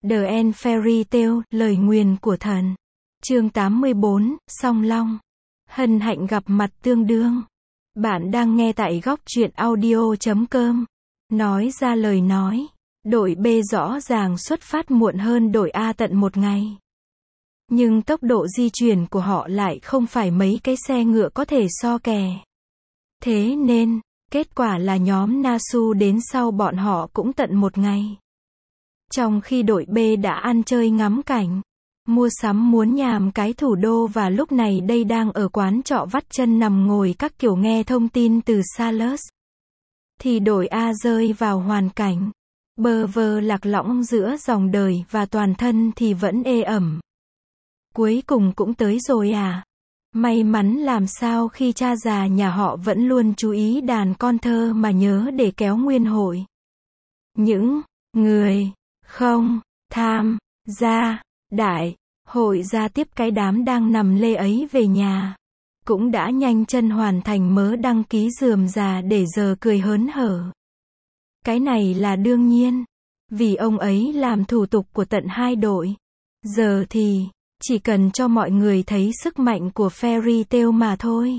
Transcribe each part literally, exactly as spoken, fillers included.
The End Fairy Tale, lời nguyền của thần. Chương tám mươi bốn, Song Long. Hân hạnh gặp mặt tương đương. Bạn đang nghe tại góc truyện audio chấm com. Nói ra lời nói. Đội B rõ ràng xuất phát muộn hơn đội A tận một ngày. Nhưng tốc độ di chuyển của họ lại không phải mấy cái xe ngựa có thể so kè. Thế nên, kết quả là nhóm Nasu đến sau bọn họ cũng tận một ngày. Trong khi đội B đã ăn chơi ngắm cảnh, mua sắm muốn nhàm cái thủ đô và lúc này đây đang ở quán trọ vắt chân nằm ngồi các kiểu nghe thông tin từ Salus, thì đội A rơi vào hoàn cảnh bơ vơ lạc lõng giữa dòng đời và toàn thân thì vẫn ê ẩm. Cuối cùng cũng tới rồi à? May mắn làm sao khi cha già nhà họ vẫn luôn chú ý đàn con thơ mà nhớ để kéo nguyên hội. Những người không tham gia đại hội ra tiếp cái đám đang nằm lê ấy về nhà, cũng đã nhanh chân hoàn thành mớ đăng ký rườm rà để giờ cười hớn hở. Cái này là đương nhiên, vì ông ấy làm thủ tục của tận hai đội. Giờ thì, chỉ cần cho mọi người thấy sức mạnh của Fairy Tail mà thôi.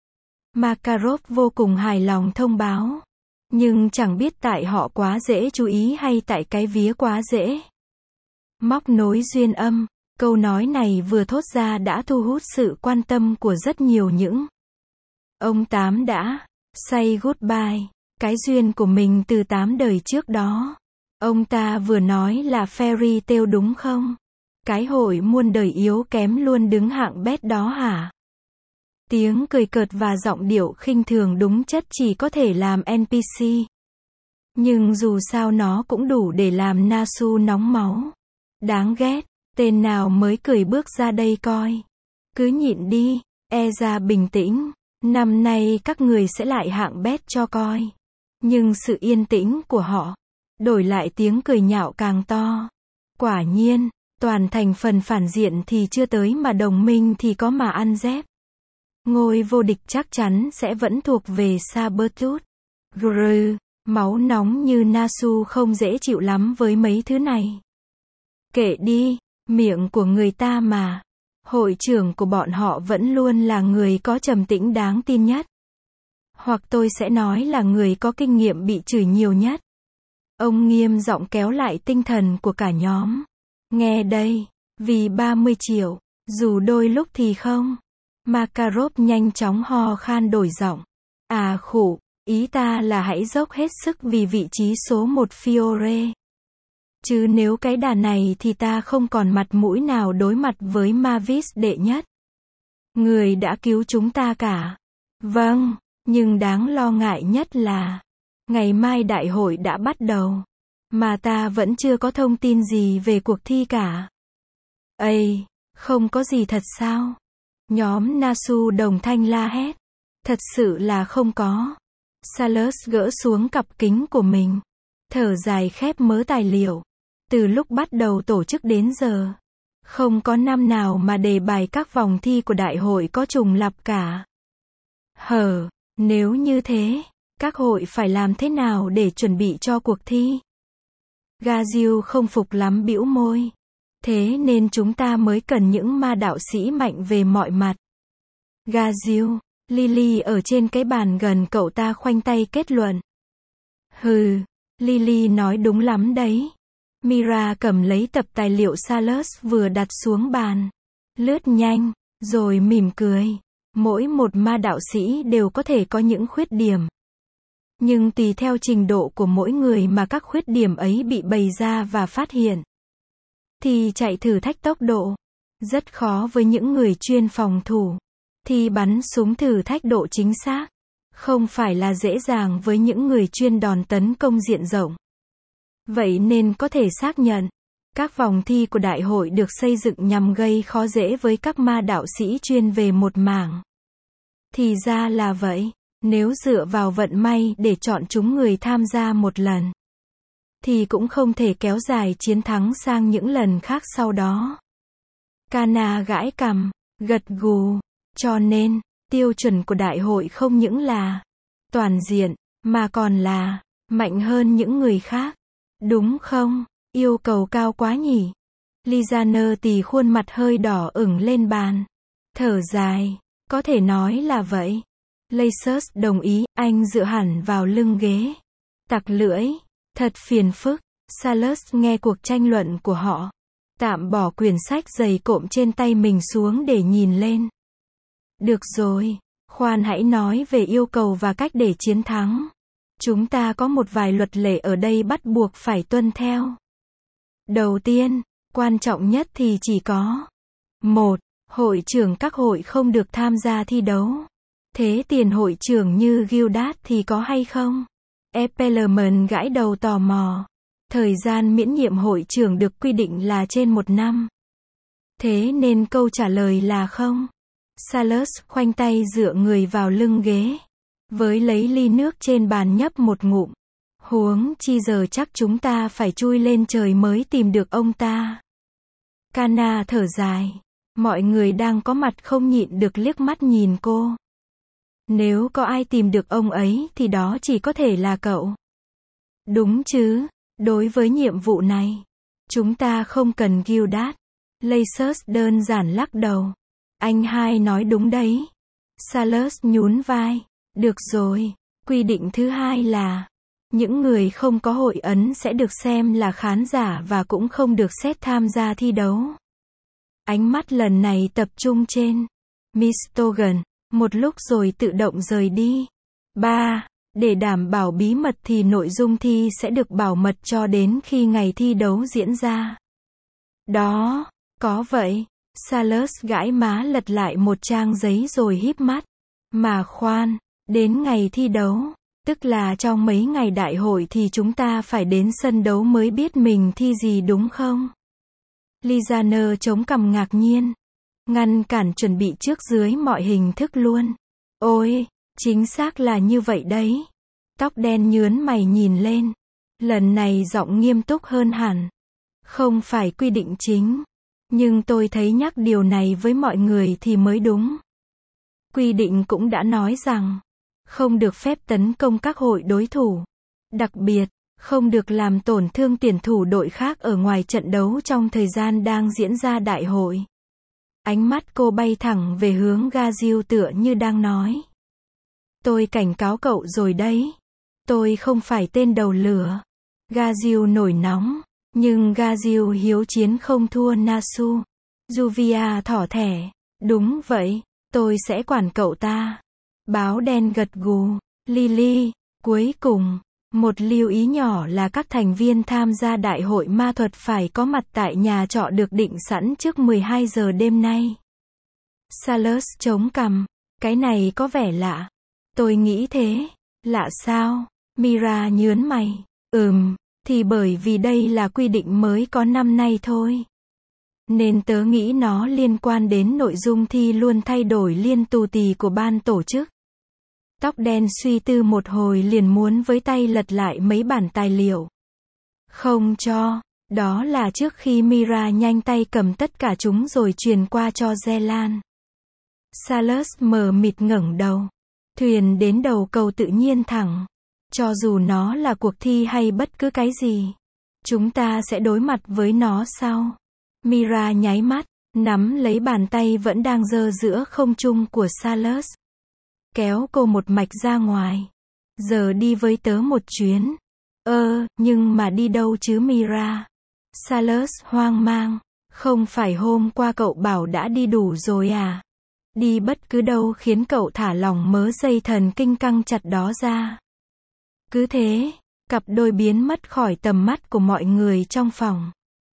Makarov vô cùng hài lòng thông báo. Nhưng chẳng biết tại họ quá dễ chú ý hay tại cái vía quá dễ. Móc nối duyên âm, câu nói này vừa thốt ra đã thu hút sự quan tâm của rất nhiều những. Ông Tám đã say goodbye cái duyên của mình từ tám đời trước đó. Ông ta vừa nói là Fairy Tail đúng không? Cái hội muôn đời yếu kém luôn đứng hạng bét đó hả? Tiếng cười cợt và giọng điệu khinh thường đúng chất chỉ có thể làm en pê xê. Nhưng dù sao nó cũng đủ để làm Nasu nóng máu. Đáng ghét, tên nào mới cười bước ra đây coi. Cứ nhịn đi, e ra bình tĩnh. Năm nay các người sẽ lại hạng bét cho coi. Nhưng sự yên tĩnh của họ, đổi lại tiếng cười nhạo càng to. Quả nhiên, toàn thành phần phản diện thì chưa tới mà đồng minh thì có mà ăn dép. Ngôi vô địch chắc chắn sẽ vẫn thuộc về Sabertooth. Grrr, máu nóng như Nasu không dễ chịu lắm với mấy thứ này. Kệ đi, miệng của người ta mà. Hội trưởng của bọn họ vẫn luôn là người có trầm tĩnh đáng tin nhất. Hoặc tôi sẽ nói là người có kinh nghiệm bị chửi nhiều nhất. Ông nghiêm giọng kéo lại tinh thần của cả nhóm. Nghe đây, vì ba mươi triệu, dù đôi lúc thì không. Makarov nhanh chóng ho khan đổi giọng. À khụ, ý ta là hãy dốc hết sức vì vị trí số một Fiore. Chứ nếu cái đà này thì ta không còn mặt mũi nào đối mặt với Mavis đệ nhất. Người đã cứu chúng ta cả. Vâng, nhưng đáng lo ngại nhất là ngày mai đại hội đã bắt đầu, mà ta vẫn chưa có thông tin gì về cuộc thi cả. Ây, không có gì thật sao? Nhóm Nasu đồng thanh la hét. Thật sự là không có. Salus gỡ xuống cặp kính của mình. Thở dài khép mớ tài liệu. Từ lúc bắt đầu tổ chức đến giờ, không có năm nào mà đề bài các vòng thi của đại hội có trùng lặp cả. Hờ, nếu như thế, các hội phải làm thế nào để chuẩn bị cho cuộc thi? Gaziu không phục lắm bĩu môi. Thế nên chúng ta mới cần những ma đạo sĩ mạnh về mọi mặt. Gaziu, Lily ở trên cái bàn gần cậu ta khoanh tay kết luận. Hừ, Lily nói đúng lắm đấy. Mira cầm lấy tập tài liệu Salus vừa đặt xuống bàn. Lướt nhanh, rồi mỉm cười. Mỗi một ma đạo sĩ đều có thể có những khuyết điểm. Nhưng tùy theo trình độ của mỗi người mà các khuyết điểm ấy bị bày ra và phát hiện. Thì chạy thử thách tốc độ. Rất khó với những người chuyên phòng thủ. Thì bắn súng thử thách độ chính xác. Không phải là dễ dàng với những người chuyên đòn tấn công diện rộng. Vậy nên có thể xác nhận, các vòng thi của đại hội được xây dựng nhằm gây khó dễ với các ma đạo sĩ chuyên về một mảng. Thì ra là vậy, nếu dựa vào vận may để chọn chúng người tham gia một lần, thì cũng không thể kéo dài chiến thắng sang những lần khác sau đó. Kana gãi cằm, gật gù, cho nên, tiêu chuẩn của đại hội không những là toàn diện, mà còn là mạnh hơn những người khác. Đúng không? Yêu cầu cao quá nhỉ. Lizaner tì khuôn mặt hơi đỏ ửng lên bàn. Thở dài. Có thể nói là vậy. Lacers đồng ý, anh dựa hẳn vào lưng ghế. Tặc lưỡi. Thật phiền phức. Salus nghe cuộc tranh luận của họ. Tạm bỏ quyển sách dày cộm trên tay mình xuống để nhìn lên. Được rồi. Khoan hãy nói về yêu cầu và cách để chiến thắng. Chúng ta có một vài luật lệ ở đây bắt buộc phải tuân theo. Đầu tiên, quan trọng nhất thì chỉ có một. Hội trưởng các hội không được tham gia thi đấu. Thế tiền hội trưởng như Gildas thì có hay không? Eppelman gãi đầu tò mò. Thời gian miễn nhiệm hội trưởng được quy định là trên một năm. Thế nên câu trả lời là không. Salus khoanh tay dựa người vào lưng ghế. Với lấy ly nước trên bàn nhấp một ngụm. Huống chi giờ chắc chúng ta phải chui lên trời mới tìm được ông ta. Kana thở dài. Mọi người đang có mặt không nhịn được liếc mắt nhìn cô. Nếu có ai tìm được ông ấy thì đó chỉ có thể là cậu. Đúng chứ, đối với nhiệm vụ này, chúng ta không cần Gildas. Lacers đơn giản lắc đầu. Anh hai nói đúng đấy. Salus nhún vai. Được rồi, quy định thứ hai là những người không có hội ấn sẽ được xem là khán giả và cũng không được xét tham gia thi đấu. Ánh mắt lần này tập trung trên Miss Togan, một lúc rồi tự động rời đi. ba. Để đảm bảo bí mật thì nội dung thi sẽ được bảo mật cho đến khi ngày thi đấu diễn ra. Đó, có vậy. Salus gãi má lật lại một trang giấy rồi híp mắt. Mà khoan, đến ngày thi đấu, tức là trong mấy ngày đại hội thì chúng ta phải đến sân đấu mới biết mình thi gì đúng không? Lizaner chống cằm ngạc nhiên. Ngăn cản chuẩn bị trước dưới mọi hình thức luôn. Ôi, chính xác là như vậy đấy. Tóc đen nhướn mày nhìn lên. Lần này giọng nghiêm túc hơn hẳn. Không phải quy định chính. Nhưng tôi thấy nhắc điều này với mọi người thì mới đúng. Quy định cũng đã nói rằng, không được phép tấn công các hội đối thủ. Đặc biệt, không được làm tổn thương tuyển thủ đội khác ở ngoài trận đấu trong thời gian đang diễn ra đại hội. Ánh mắt cô bay thẳng về hướng Gazil tựa như đang nói. Tôi cảnh cáo cậu rồi đấy. Tôi không phải tên đầu lửa. Gazil nổi nóng. Nhưng Gazil hiếu chiến không thua Nasu. Juvia thỏ thẻ. Đúng vậy, tôi sẽ quản cậu ta. Báo đen gật gù. Lily, cuối cùng, một lưu ý nhỏ là các thành viên tham gia đại hội ma thuật phải có mặt tại nhà trọ được định sẵn trước mười hai giờ đêm nay. Salus chống cằm. Cái này có vẻ lạ. Tôi nghĩ thế. Lạ sao? Mira nhớn mày. Ừm, thì bởi vì đây là quy định mới có năm nay thôi. Nên tớ nghĩ nó liên quan đến nội dung thi luôn thay đổi liên tù tì của ban tổ chức. Tóc đen suy tư một hồi liền muốn với tay lật lại mấy bản tài liệu. Không cho, đó là trước khi Mira nhanh tay cầm tất cả chúng rồi truyền qua cho Zelan. Salus mờ mịt ngẩng đầu. Thuyền đến đầu cầu tự nhiên thẳng. Cho dù nó là cuộc thi hay bất cứ cái gì, chúng ta sẽ đối mặt với nó sau. Mira nháy mắt, nắm lấy bàn tay vẫn đang giơ giữa không trung của Salus. Kéo cô một mạch ra ngoài. Giờ đi với tớ một chuyến. Ơ, nhưng mà đi đâu chứ Mira? Salus hoang mang. Không phải hôm qua cậu bảo đã đi đủ rồi à? Đi bất cứ đâu khiến cậu thả lỏng mớ dây thần kinh căng chặt đó ra. Cứ thế, cặp đôi biến mất khỏi tầm mắt của mọi người trong phòng.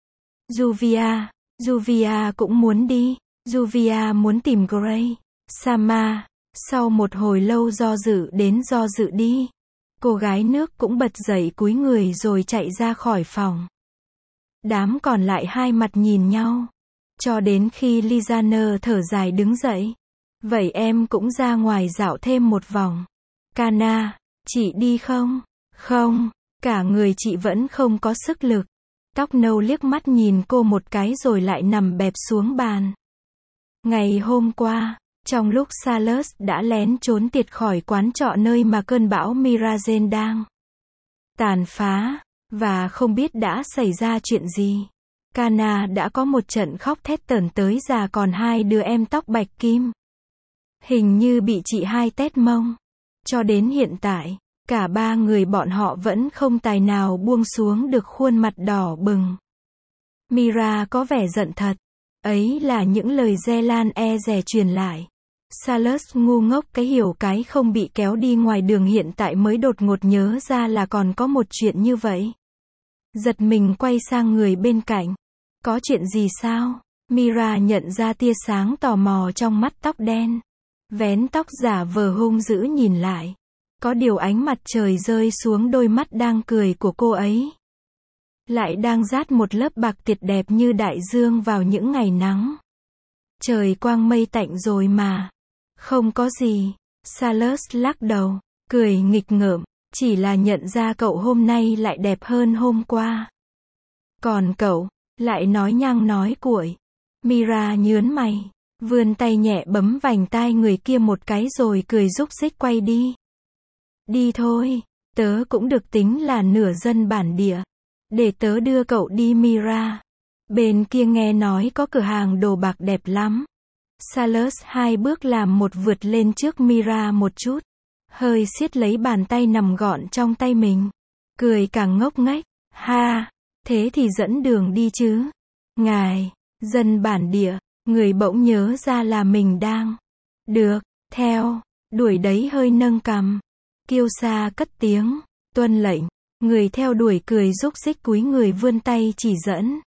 Juvia, Juvia cũng muốn đi. Juvia muốn tìm Gray. Sama, sau một hồi lâu do dự đến do dự đi. Cô gái nước cũng bật dậy cúi người rồi chạy ra khỏi phòng. Đám còn lại hai mặt nhìn nhau. Cho đến khi Lizaner thở dài đứng dậy. Vậy em cũng ra ngoài dạo thêm một vòng. Kana, chị đi không? Không, cả người chị vẫn không có sức lực. Tóc nâu liếc mắt nhìn cô một cái rồi lại nằm bẹp xuống bàn. Ngày hôm qua, trong lúc Salus đã lén trốn tiệt khỏi quán trọ nơi mà cơn bão Mirazen đang tàn phá, Và không biết đã xảy ra chuyện gì. Kana đã có một trận khóc thét tởn tới già còn hai đứa em tóc bạch kim. Hình như bị chị hai tét mông. Cho đến hiện tại, cả ba người bọn họ vẫn không tài nào buông xuống được khuôn mặt đỏ bừng. Mira có vẻ giận thật. Ấy là những lời Zelan e dè truyền lại. Salus ngu ngốc cái hiểu cái không bị kéo đi ngoài đường hiện tại mới đột ngột nhớ ra là còn có một chuyện như vậy. Giật mình quay sang người bên cạnh. Có chuyện gì sao? Mira nhận ra tia sáng tò mò trong mắt tóc đen. Vén tóc giả vờ hung dữ nhìn lại. Có điều ánh mặt trời rơi xuống đôi mắt đang cười của cô ấy. Lại đang rát một lớp bạc tuyệt đẹp như đại dương vào những ngày nắng. Trời quang mây tạnh rồi mà. Không có gì. Salus lắc đầu, cười nghịch ngợm, chỉ là nhận ra cậu hôm nay lại đẹp hơn hôm qua. Còn cậu, lại nói nhăng nói cuội. Mira nhớn mày, vươn tay nhẹ bấm vành tai người kia một cái rồi cười rúc rích quay đi. Đi thôi, tớ cũng được tính là nửa dân bản địa. Để tớ đưa cậu đi Mira. Bên kia nghe nói có cửa hàng đồ bạc đẹp lắm. Salus hai bước làm một vượt lên trước Mira một chút. Hơi siết lấy bàn tay nằm gọn trong tay mình. Cười càng ngốc nghếch. Ha, thế thì dẫn đường đi chứ. Ngài, dân bản địa, người bỗng nhớ ra là mình đang. Được, theo, đuổi đấy hơi nâng cằm. Kiêu sa cất tiếng, tuân lệnh. Người theo đuổi cười rúc rích cúi người vươn tay chỉ dẫn.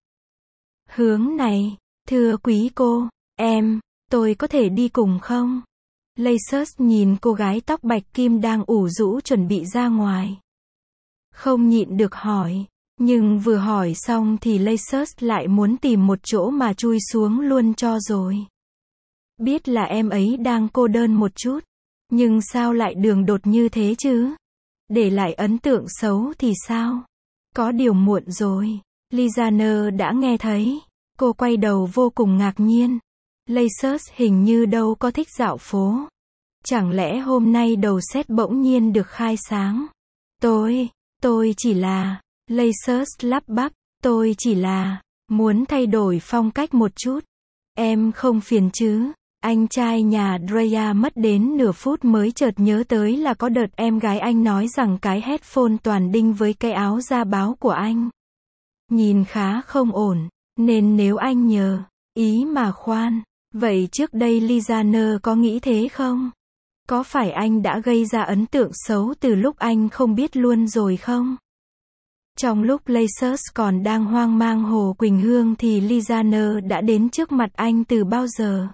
Hướng này, thưa quý cô, em, tôi có thể đi cùng không? Lacus nhìn cô gái tóc bạch kim đang ủ rũ chuẩn bị ra ngoài. Không nhịn được hỏi, nhưng vừa hỏi xong thì Lacus lại muốn tìm một chỗ mà chui xuống luôn cho rồi. Biết là em ấy đang cô đơn một chút, nhưng sao lại đường đột như thế chứ? Để lại ấn tượng xấu thì sao? Có điều muộn rồi. Lizaner đã nghe thấy. Cô quay đầu vô cùng ngạc nhiên. Lacus hình như đâu có thích dạo phố. Chẳng lẽ hôm nay đầu xét bỗng nhiên được khai sáng? Tôi, tôi chỉ là, Lacus lắp bắp, tôi chỉ là, muốn thay đổi phong cách một chút. Em không phiền chứ? Anh trai nhà Drea mất đến nửa phút mới chợt nhớ tới là có đợt em gái anh nói rằng cái headphone toàn đinh với cái áo da báo của anh. Nhìn khá không ổn, nên nếu anh nhờ, ý mà khoan, vậy trước đây Lizaner có nghĩ thế không? Có phải anh đã gây ra ấn tượng xấu từ lúc anh không biết luôn rồi không? Trong lúc Lacus còn đang hoang mang Hồ Quỳnh Hương thì Lizaner đã đến trước mặt anh từ bao giờ?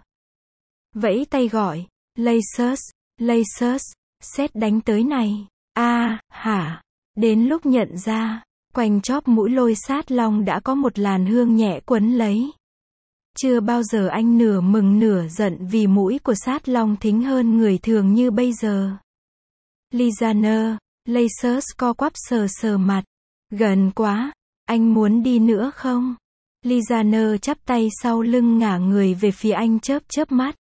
Vẫy tay gọi, Lacus, Lacus, sét đánh tới này. A, à, hả? Đến lúc nhận ra, quanh chóp mũi Lôi Sát Long đã có một làn hương nhẹ quấn lấy. Chưa bao giờ anh nửa mừng nửa giận vì mũi của Sát Long thính hơn người thường như bây giờ. Lizaner, Lacus co quắp sờ sờ mặt. Gần quá, anh muốn đi nữa không? Lizaner chắp tay sau lưng ngả người về phía anh chớp chớp mắt.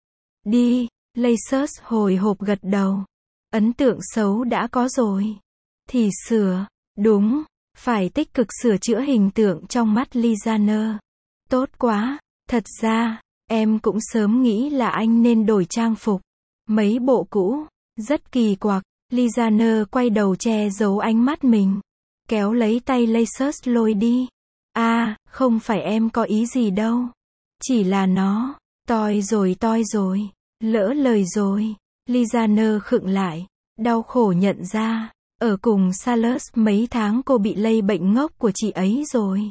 Đi, Lacus hồi hộp gật đầu. Ấn tượng xấu đã có rồi. Thì sửa, đúng, phải tích cực sửa chữa hình tượng trong mắt Lizaner. Tốt quá, thật ra, em cũng sớm nghĩ là anh nên đổi trang phục. Mấy bộ cũ, rất kỳ quặc. Lizaner quay đầu che giấu ánh mắt mình. Kéo lấy tay Lacus lôi đi. A, à, không phải em có ý gì đâu. Chỉ là nó, toi rồi toi rồi, lỡ lời rồi. Lizaner khựng lại, đau khổ nhận ra, ở cùng Salus mấy tháng cô bị lây bệnh ngốc của chị ấy rồi.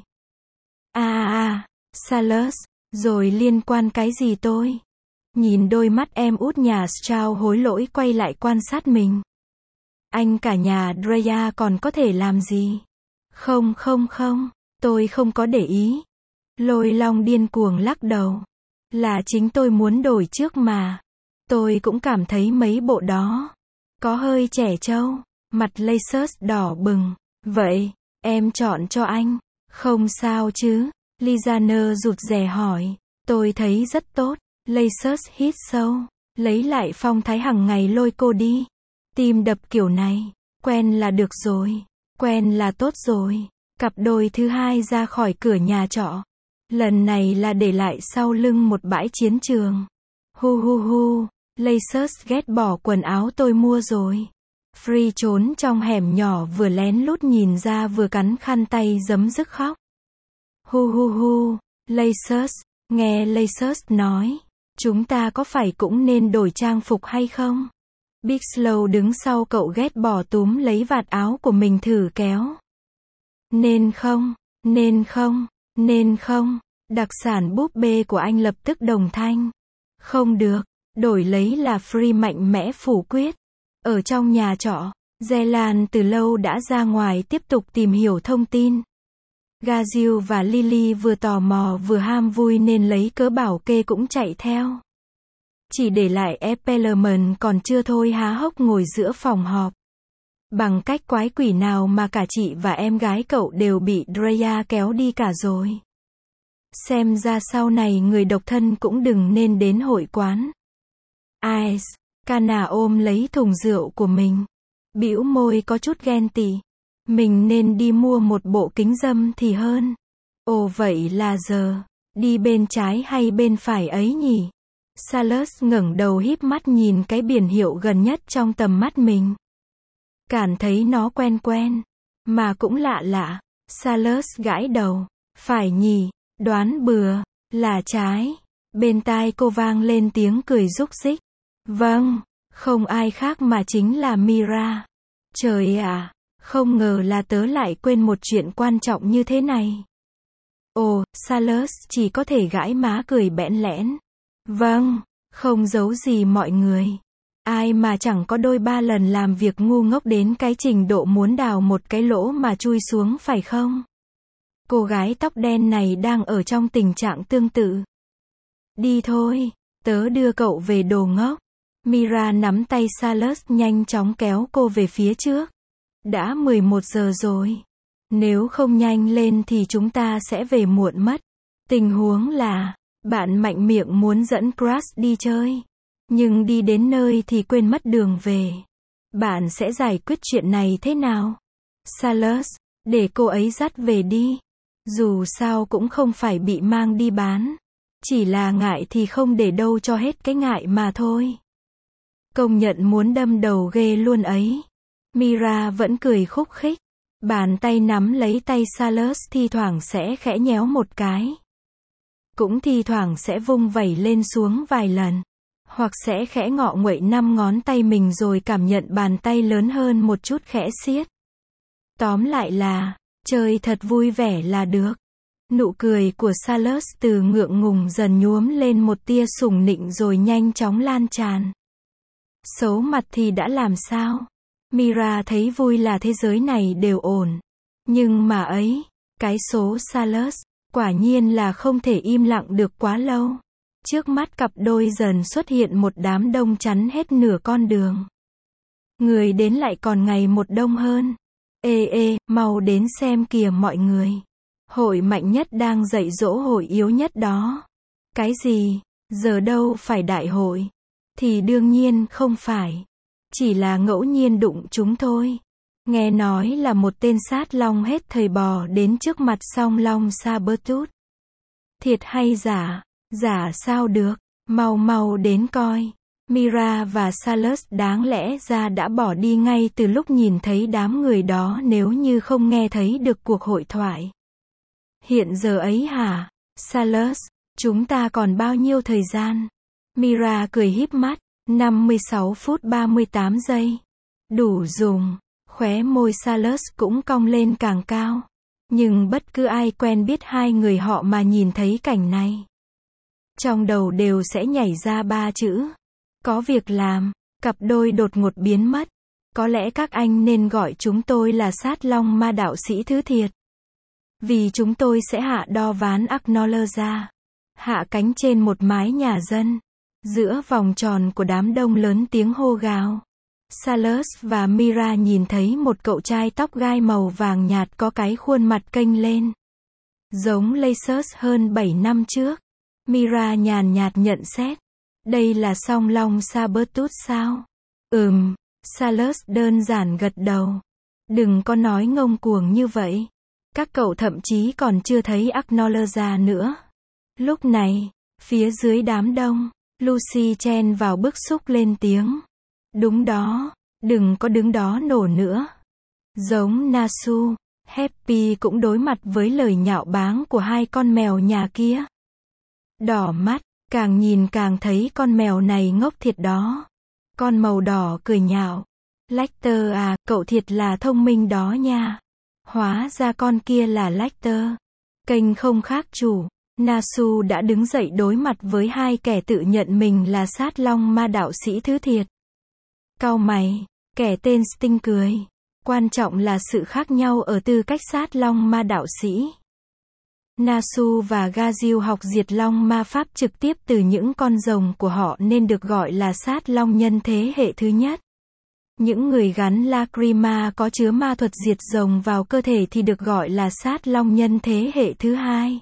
A à, à, Salus, rồi liên quan cái gì tôi? Nhìn đôi mắt em út nhà Strauss hối lỗi quay lại quan sát mình. Anh cả nhà Drea còn có thể làm gì? Không không không, tôi không có để ý. Lôi Long điên cuồng lắc đầu. Là chính tôi muốn đổi trước mà. Tôi cũng cảm thấy mấy bộ đó có hơi trẻ trâu. Mặt Lacus đỏ bừng. Vậy, em chọn cho anh. Không sao chứ? Lizaner rụt rè hỏi. Tôi thấy rất tốt. Lacus hít sâu. Lấy lại phong thái hằng ngày lôi cô đi. Tim đập kiểu này, quen là được rồi. Quen là tốt rồi. Cặp đôi thứ hai ra khỏi cửa nhà trọ. Lần này là để lại sau lưng một bãi chiến trường. Hu hu hu, Lacers ghét bỏ quần áo tôi mua rồi. Free trốn trong hẻm nhỏ vừa lén lút nhìn ra vừa cắn khăn tay giấm dứt khóc. Hu hu hu, Lacers, nghe Lacers nói, chúng ta có phải cũng nên đổi trang phục hay không? Big Slow đứng sau cậu ghét bỏ túm lấy vạt áo của mình thử kéo. Nên không, nên không, nên không, đặc sản búp bê của anh lập tức đồng thanh. Không được, đổi lấy là Free mạnh mẽ phủ quyết. Ở trong nhà trọ, Zelan từ lâu đã ra ngoài tiếp tục tìm hiểu thông tin. Gazil và Lily vừa tò mò vừa ham vui nên lấy cớ bảo kê cũng chạy theo. Chỉ để lại Appelman còn chưa thôi há hốc ngồi giữa phòng họp. Bằng cách quái quỷ nào mà cả chị và em gái cậu đều bị Drea kéo đi cả rồi. Xem ra sau này người độc thân cũng đừng nên đến hội quán. Ice, Kana ôm lấy thùng rượu của mình. Bĩu môi có chút ghen tị. Mình nên đi mua một bộ kính râm thì hơn. Ồ vậy là giờ, đi bên trái hay bên phải ấy nhỉ? Salus ngẩng đầu híp mắt nhìn cái biển hiệu gần nhất trong tầm mắt mình. Cảm thấy nó quen quen, mà cũng lạ lạ. Salus gãi đầu. Phải nhỉ, đoán bừa, là trái. Bên tai cô vang lên tiếng cười rúc rích. Vâng, không ai khác mà chính là Mira. Trời ạ, không ngờ là tớ lại quên một chuyện quan trọng như thế này. Ồ, Salus chỉ có thể gãi má cười bẽn lẽn. Vâng, không giấu gì mọi người. Ai mà chẳng có đôi ba lần làm việc ngu ngốc đến cái trình độ muốn đào một cái lỗ mà chui xuống phải không? Cô gái tóc đen này đang ở trong tình trạng tương tự. Đi thôi, tớ đưa cậu về đồ ngốc. Mira nắm tay Salus nhanh chóng kéo cô về phía trước. Đã mười một giờ rồi. Nếu không nhanh lên thì chúng ta sẽ về muộn mất. Tình huống là, bạn mạnh miệng muốn dẫn Crush đi chơi. Nhưng đi đến nơi thì quên mất đường về. Bạn sẽ giải quyết chuyện này thế nào? Salus, để cô ấy dắt về đi. Dù sao cũng không phải bị mang đi bán. Chỉ là ngại thì không để đâu cho hết cái ngại mà thôi. Công nhận muốn đâm đầu ghê luôn ấy. Mira vẫn cười khúc khích. Bàn tay nắm lấy tay Salus thi thoảng sẽ khẽ nhéo một cái. Cũng thi thoảng sẽ vung vẩy lên xuống vài lần. Hoặc sẽ khẽ ngọ nguậy năm ngón tay mình rồi cảm nhận bàn tay lớn hơn một chút khẽ siết. Tóm lại là, chơi thật vui vẻ là được. Nụ cười của Salus từ ngượng ngùng dần nhuốm lên một tia sủng nịnh rồi nhanh chóng lan tràn. Xấu mặt thì đã làm sao? Mira thấy vui là thế giới này đều ổn. Nhưng mà ấy, cái số Salus, quả nhiên là không thể im lặng được quá lâu. Trước mắt cặp đôi dần xuất hiện một đám đông chắn hết nửa con đường. Người đến lại còn ngày một đông hơn. Ê ê, mau đến xem kìa mọi người. Hội mạnh nhất đang dạy dỗ hội yếu nhất đó. Cái gì? Giờ đâu phải đại hội. Thì đương nhiên không phải. Chỉ là ngẫu nhiên đụng chúng thôi. Nghe nói là một tên sát long hết thời bò đến trước mặt song long Sabertooth. Thiệt hay giả? Giả sao được? Mau mau đến coi. Mira và Salus đáng lẽ ra đã bỏ đi ngay từ lúc nhìn thấy đám người đó nếu như không nghe thấy được cuộc hội thoại. Hiện giờ ấy hả? Salus, chúng ta còn bao nhiêu thời gian? Mira cười híp mắt. năm mươi sáu phút ba mươi tám giây. Đủ dùng. Khóe môi Salus cũng cong lên càng cao. Nhưng bất cứ ai quen biết hai người họ mà nhìn thấy cảnh này, trong đầu đều sẽ nhảy ra ba chữ. Có việc làm. Cặp đôi đột ngột biến mất. Có lẽ các anh nên gọi chúng tôi là sát long ma đạo sĩ thứ thiệt. Vì chúng tôi sẽ hạ đo ván Acknowledge, hạ cánh trên một mái nhà dân. Giữa vòng tròn của đám đông lớn tiếng hô gào. Salus và Mira nhìn thấy một cậu trai tóc gai màu vàng nhạt có cái khuôn mặt kênh lên. Giống Lacers hơn bảy năm trước. Mira nhàn nhạt nhận xét. Đây là song long Sabertooth sao? Ừm. Salus đơn giản gật đầu. Đừng có nói ngông cuồng như vậy. Các cậu thậm chí còn chưa thấy Acknowledge nữa. Lúc này, phía dưới đám đông, Lucy chen vào bức xúc lên tiếng. Đúng đó, đừng có đứng đó nổ nữa. Giống Nasu, Happy cũng đối mặt với lời nhạo báng của hai con mèo nhà kia. Đỏ mắt, càng nhìn càng thấy con mèo này ngốc thiệt đó. Con màu đỏ cười nhạo. Lecter à, cậu thiệt là thông minh đó nha. Hóa ra con kia là Lecter. Kênh không khác chủ. Nasu đã đứng dậy đối mặt với hai kẻ tự nhận mình là sát long ma đạo sĩ thứ thiệt. Cau mày, kẻ tên Sting cười. Quan trọng là sự khác nhau ở tư cách sát long ma đạo sĩ. Nasu và Gazil học diệt long ma pháp trực tiếp từ những con rồng của họ nên được gọi là sát long nhân thế hệ thứ nhất. Những người gắn Lacrima có chứa ma thuật diệt rồng vào cơ thể thì được gọi là sát long nhân thế hệ thứ hai.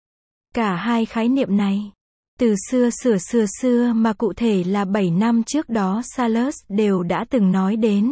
Cả hai khái niệm này, từ xưa xưa xưa xưa mà cụ thể là bảy năm trước đó Salus đều đã từng nói đến.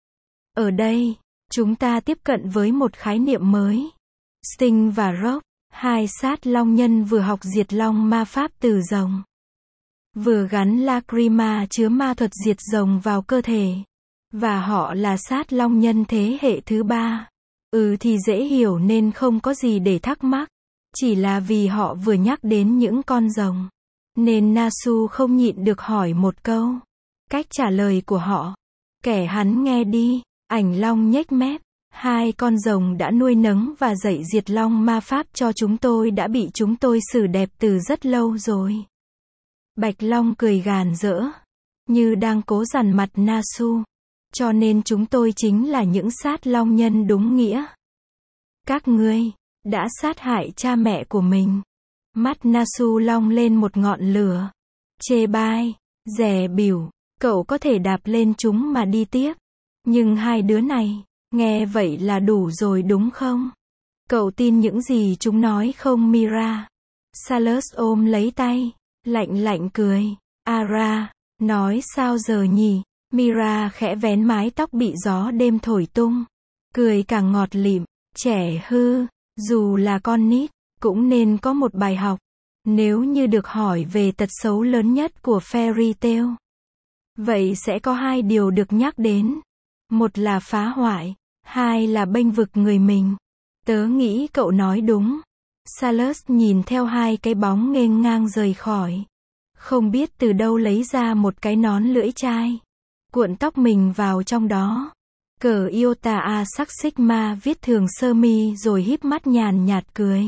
Ở đây, chúng ta tiếp cận với một khái niệm mới. Sting và Rock, hai sát long nhân vừa học diệt long ma pháp từ rồng, vừa gắn Lacrima chứa ma thuật diệt rồng vào cơ thể. Và họ là sát long nhân thế hệ thứ ba. Ừ thì dễ hiểu nên không có gì để thắc mắc. Chỉ là vì họ vừa nhắc đến những con rồng, nên Nasu không nhịn được hỏi một câu. Cách trả lời của họ, kẻ hắn nghe đi. Ảnh long nhếch mép. Hai con rồng đã nuôi nấng và dạy diệt long ma pháp cho chúng tôi đã bị chúng tôi xử đẹp từ rất lâu rồi. Bạch long cười gàn rỡ, như đang cố dằn mặt Nasu. Cho nên chúng tôi chính là những sát long nhân đúng nghĩa. Các ngươi đã sát hại cha mẹ của mình. Mắt Nasu long lên một ngọn lửa. Chê bai, dè bỉu, cậu có thể đạp lên chúng mà đi tiếp. Nhưng hai đứa này, nghe vậy là đủ rồi đúng không? Cậu tin những gì chúng nói không Mira? Salus ôm lấy tay, lạnh lạnh cười. Ara, nói sao giờ nhỉ? Mira khẽ vén mái tóc bị gió đêm thổi tung. Cười càng ngọt lịm. Trẻ hư, dù là con nít, cũng nên có một bài học. Nếu như được hỏi về tật xấu lớn nhất của Fairy Tail, vậy sẽ có hai điều được nhắc đến. Một là phá hoại, hai là bênh vực người mình. Tớ nghĩ cậu nói đúng. Salus nhìn theo hai cái bóng nghênh ngang rời khỏi. Không biết từ đâu lấy ra một cái nón lưỡi chai. Cuộn tóc mình vào trong đó. Cờ Iota A sắc Sigma viết thường sơ mi rồi híp mắt nhàn nhạt cười.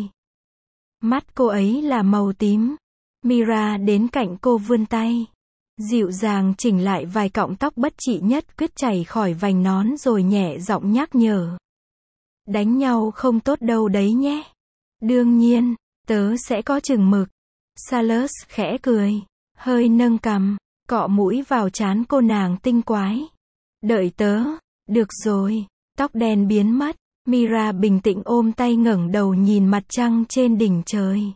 Mắt cô ấy là màu tím. Mira đến cạnh cô vươn tay. Dịu dàng chỉnh lại vài cọng tóc bất trị nhất quyết chảy khỏi vành nón rồi nhẹ giọng nhắc nhở. Đánh nhau không tốt đâu đấy nhé. Đương nhiên, tớ sẽ có chừng mực. Salus khẽ cười, hơi nâng cằm, cọ mũi vào trán cô nàng tinh quái. Đợi tớ. Được rồi. Tóc đen biến mất. Mira bình tĩnh ôm tay ngẩng đầu nhìn mặt trăng trên đỉnh trời.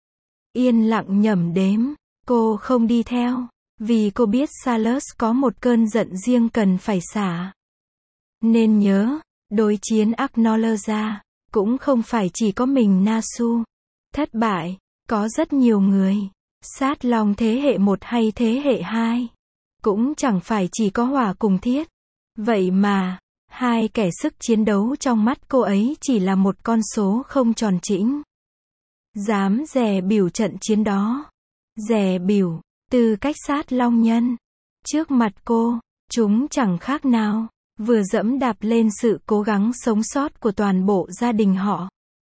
Yên lặng nhẩm đếm. Cô không đi theo. Vì cô biết Salus có một cơn giận riêng cần phải xả. Nên nhớ, đối chiến Acknowledge, cũng không phải chỉ có mình Nasu. Thất bại, có rất nhiều người. Sát long thế hệ một hay thế hệ hai. Cũng chẳng phải chỉ có Hỏa cùng Thiết. Vậy mà, hai kẻ sức chiến đấu trong mắt cô ấy chỉ là một con số không tròn chỉnh. Dám dè bỉu trận chiến đó. Dè bỉu, tư cách sát long nhân. Trước mặt cô, chúng chẳng khác nào, vừa dẫm đạp lên sự cố gắng sống sót của toàn bộ gia đình họ.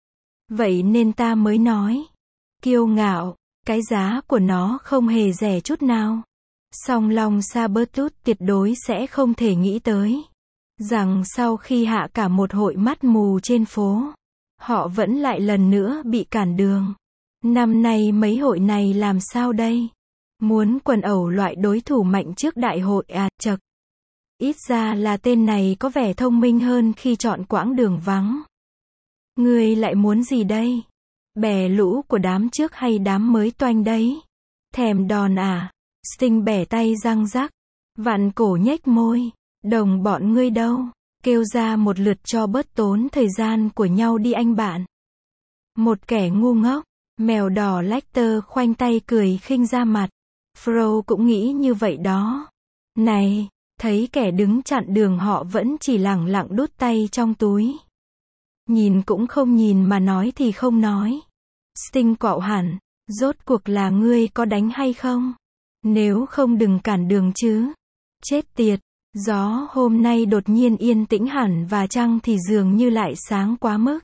Vậy nên ta mới nói, kiêu ngạo, cái giá của nó không hề rẻ chút nào. Song long Sabertooth tuyệt đối sẽ không thể nghĩ tới rằng sau khi hạ cả một hội mắt mù trên phố, họ vẫn lại lần nữa bị cản đường. Năm nay mấy hội này làm sao đây? Muốn quần ẩu loại đối thủ mạnh trước đại hội à, chậc. Ít ra là tên này có vẻ thông minh hơn khi chọn quãng đường vắng. Ngươi lại muốn gì đây? Bè lũ của đám trước hay đám mới toanh đấy? Thèm đòn à? Sting bẻ tay răng rắc, vặn cổ nhếch môi. Đồng bọn ngươi đâu? Kêu ra một lượt cho bớt tốn thời gian của nhau đi anh bạn. Một kẻ ngu ngốc. Mèo đỏ Lecter khoanh tay cười khinh ra mặt. Fro cũng nghĩ như vậy đó. Này, thấy kẻ đứng chặn đường họ vẫn chỉ lẳng lặng đút tay trong túi. Nhìn cũng không nhìn mà nói thì không nói. Sting quạo hẳn, rốt cuộc là ngươi có đánh hay không? Nếu không đừng cản đường chứ. Chết tiệt, gió hôm nay đột nhiên yên tĩnh hẳn và trăng thì dường như lại sáng quá mức.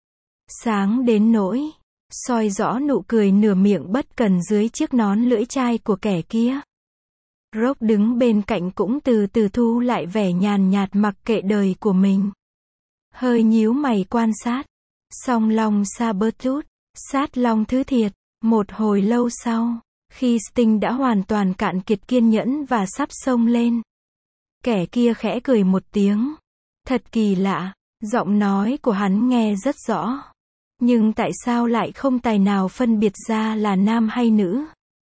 Sáng đến nỗi soi rõ nụ cười nửa miệng bất cần dưới chiếc nón lưỡi chai của kẻ kia. Rock đứng bên cạnh cũng từ từ thu lại vẻ nhàn nhạt mặc kệ đời của mình. Hơi nhíu mày quan sát. Song long Sabertooth, sát long thứ thiệt. Một hồi lâu sau, khi Sting đã hoàn toàn cạn kiệt kiên nhẫn và sắp xông lên, kẻ kia khẽ cười một tiếng. Thật kỳ lạ, giọng nói của hắn nghe rất rõ. Nhưng tại sao lại không tài nào phân biệt ra là nam hay nữ?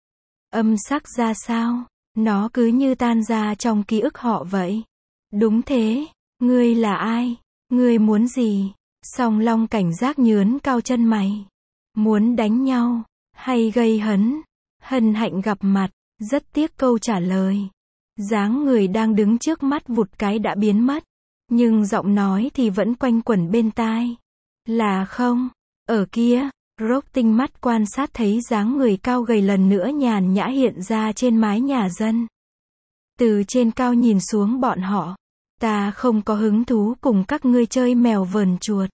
Âm sắc ra sao? Nó cứ như tan ra trong ký ức họ vậy. Đúng thế, ngươi là ai? Ngươi muốn gì? Song long cảnh giác nhướn cao chân mày. Muốn đánh nhau, hay gây hấn? Hân hạnh gặp mặt, rất tiếc câu trả lời. Dáng người đang đứng trước mắt vụt cái đã biến mất. Nhưng giọng nói thì vẫn quanh quẩn bên tai. Là không? Ở kia, Rock tinh mắt quan sát thấy dáng người cao gầy lần nữa nhàn nhã hiện ra trên mái nhà dân. Từ trên cao nhìn xuống bọn họ. Ta không có hứng thú cùng các ngươi chơi mèo vờn chuột.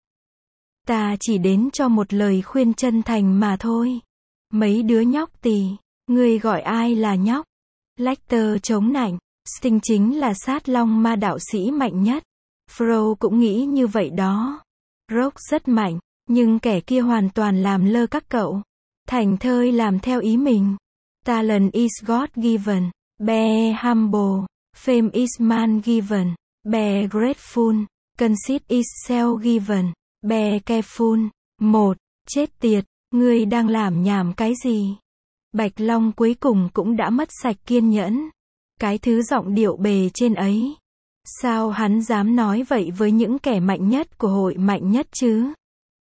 Ta chỉ đến cho một lời khuyên chân thành mà thôi. Mấy đứa nhóc tỳ, ngươi gọi ai là nhóc? Lecter chống nạnh. Sting chính là sát long ma đạo sĩ mạnh nhất. Fro cũng nghĩ như vậy đó. Rock rất mạnh, nhưng kẻ kia hoàn toàn làm lơ các cậu. Thành thơi làm theo ý mình. Talent is God given. Be humble. Fame is man given. Be grateful. Conceit is self given. Be careful. Một. Chết tiệt, ngươi đang làm nhảm cái gì? Bạch Long cuối cùng cũng đã mất sạch kiên nhẫn. Cái thứ giọng điệu bề trên ấy. Sao hắn dám nói vậy với những kẻ mạnh nhất của hội mạnh nhất chứ?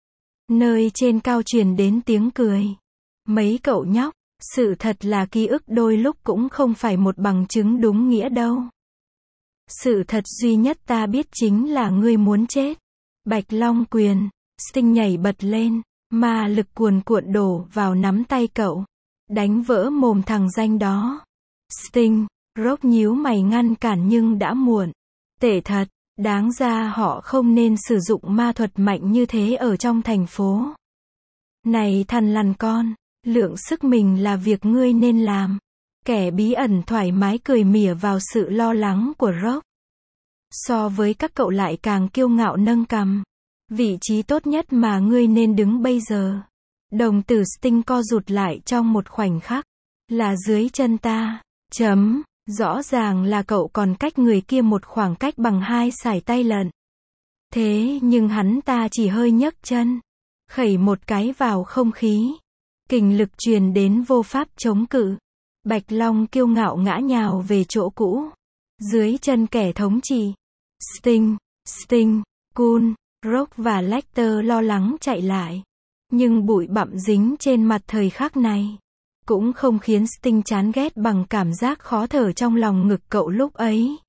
Nơi trên cao truyền đến tiếng cười. Mấy cậu nhóc, sự thật là ký ức đôi lúc cũng không phải một bằng chứng đúng nghĩa đâu. Sự thật duy nhất ta biết chính là ngươi muốn chết. Bạch Long quyền. Sting nhảy bật lên, ma lực cuồn cuộn đổ vào nắm tay cậu. Đánh vỡ mồm thằng danh đó. Sting, Rock nhíu mày ngăn cản nhưng đã muộn. Tệ thật, đáng ra họ không nên sử dụng ma thuật mạnh như thế ở trong thành phố. Này thằn lằn con, lượng sức mình là việc ngươi nên làm. Kẻ bí ẩn thoải mái cười mỉa vào sự lo lắng của Rock. So với các cậu lại càng kiêu ngạo nâng cằm. Vị trí tốt nhất mà ngươi nên đứng bây giờ. Đồng tử Sting co rụt lại trong một khoảnh khắc. Là dưới chân ta. Chấm. Rõ ràng là cậu còn cách người kia một khoảng cách bằng hai sải tay lận. Thế nhưng hắn ta chỉ hơi nhấc chân. Khẩy một cái vào không khí. Kình lực truyền đến vô pháp chống cự. Bạch Long kiêu ngạo ngã nhào về chỗ cũ. Dưới chân kẻ thống trị. Sting, Sting, Cool, Rock và Lecter lo lắng chạy lại. Nhưng bụi bặm dính trên mặt thời khắc này cũng không khiến Sting chán ghét bằng cảm giác khó thở trong lòng ngực cậu lúc ấy.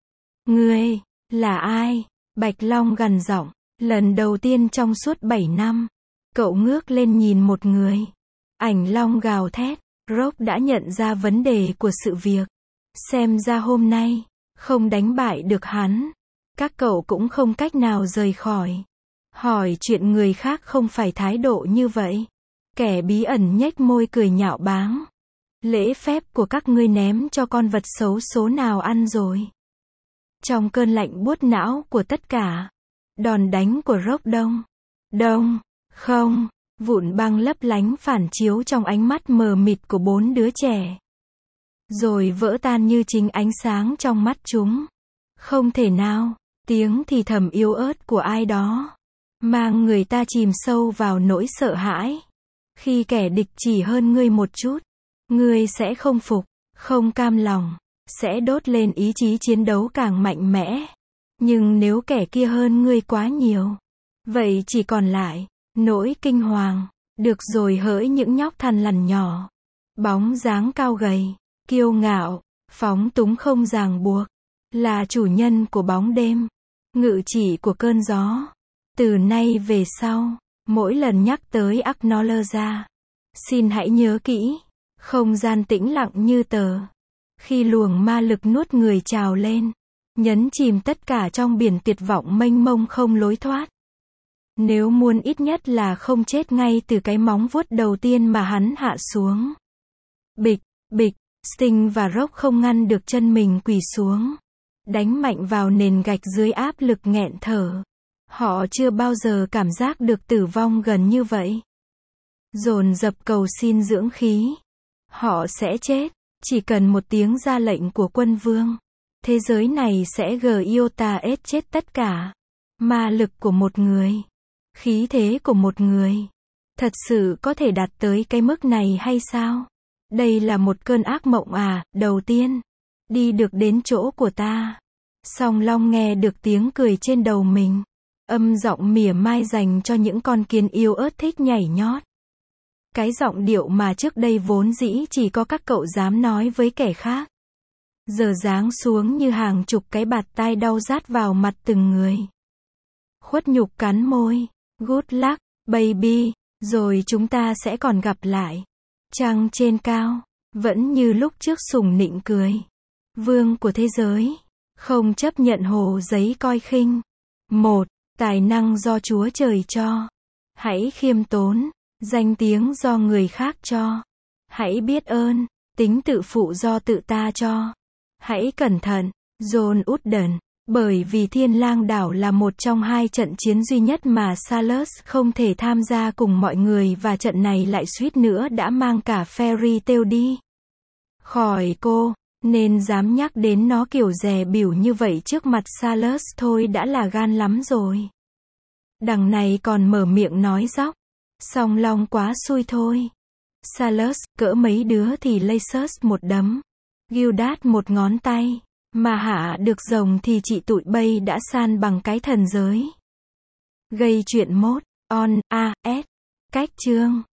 Ngươi, là ai? Bạch Long gằn giọng. Lần đầu tiên trong suốt bảy năm, cậu ngước lên nhìn một người. Ảnh Long gào thét. Rock đã nhận ra vấn đề của sự việc. Xem ra hôm nay, không đánh bại được hắn. Các cậu cũng không cách nào rời khỏi. Hỏi chuyện người khác không phải thái độ như vậy. Kẻ bí ẩn nhếch môi cười nhạo báng. Lễ phép của các ngươi ném cho con vật xấu số nào ăn rồi. Trong cơn lạnh buốt não của tất cả, đòn đánh của Rock đông, đông, không, vụn băng lấp lánh phản chiếu trong ánh mắt mờ mịt của bốn đứa trẻ. Rồi vỡ tan như chính ánh sáng trong mắt chúng. Không thể nào, tiếng thì thầm yếu ớt của ai đó, mang người ta chìm sâu vào nỗi sợ hãi. Khi kẻ địch chỉ hơn ngươi một chút, ngươi sẽ không phục, không cam lòng, sẽ đốt lên ý chí chiến đấu càng mạnh mẽ. Nhưng nếu kẻ kia hơn ngươi quá nhiều, vậy chỉ còn lại nỗi kinh hoàng. Được rồi, hỡi những nhóc thằn lằn nhỏ, bóng dáng cao gầy, kiêu ngạo, phóng túng không ràng buộc, là chủ nhân của bóng đêm, ngự trị của cơn gió. Từ nay về sau, mỗi lần nhắc tới Acknowledge, xin hãy nhớ kỹ, không gian tĩnh lặng như tờ. Khi luồng ma lực nuốt người trào lên, nhấn chìm tất cả trong biển tuyệt vọng mênh mông không lối thoát. Nếu muốn ít nhất là không chết ngay từ cái móng vuốt đầu tiên mà hắn hạ xuống. Bịch, bịch, Sting và Rock không ngăn được chân mình quỳ xuống, đánh mạnh vào nền gạch dưới áp lực nghẹn thở. Họ chưa bao giờ cảm giác được tử vong gần như vậy. Dồn dập cầu xin dưỡng khí. Họ sẽ chết, chỉ cần một tiếng ra lệnh của quân vương. Thế giới này sẽ giota ết chết tất cả. Ma lực của một người, khí thế của một người, thật sự có thể đạt tới cái mức này hay sao? Đây là một cơn ác mộng à? Đầu tiên, đi được đến chỗ của ta. Song Long nghe được tiếng cười trên đầu mình. Âm giọng mỉa mai dành cho những con kiến yếu ớt thích nhảy nhót. Cái giọng điệu mà trước đây vốn dĩ chỉ có các cậu dám nói với kẻ khác, giờ giáng xuống như hàng chục cái bạt tai đau rát vào mặt từng người. Khuất nhục cắn môi. Good luck, baby, rồi chúng ta sẽ còn gặp lại. Trăng trên cao, vẫn như lúc trước sủng nịnh cười. Vương của thế giới, không chấp nhận hồ giấy coi khinh. Một, tài năng do Chúa Trời cho. Hãy khiêm tốn, danh tiếng do người khác cho. Hãy biết ơn, tính tự phụ do tự ta cho. Hãy cẩn thận, John Wooden. Bởi vì Thiên Lang Đảo là một trong hai trận chiến duy nhất mà Salus không thể tham gia cùng mọi người, và trận này lại suýt nữa đã mang cả Fairy Tail đi khỏi cô, nên dám nhắc đến nó kiểu dè bỉu như vậy trước mặt Salus thôi đã là gan lắm rồi. Đằng này còn mở miệng nói dóc. Song Long quá xui thôi. Salus, cỡ mấy đứa thì Lacus một đấm, Gildas một ngón tay. Mà hạ được rồng thì chị tụi bay đã san bằng cái thần giới. Gây chuyện mốt, on, a, s. Cách chương.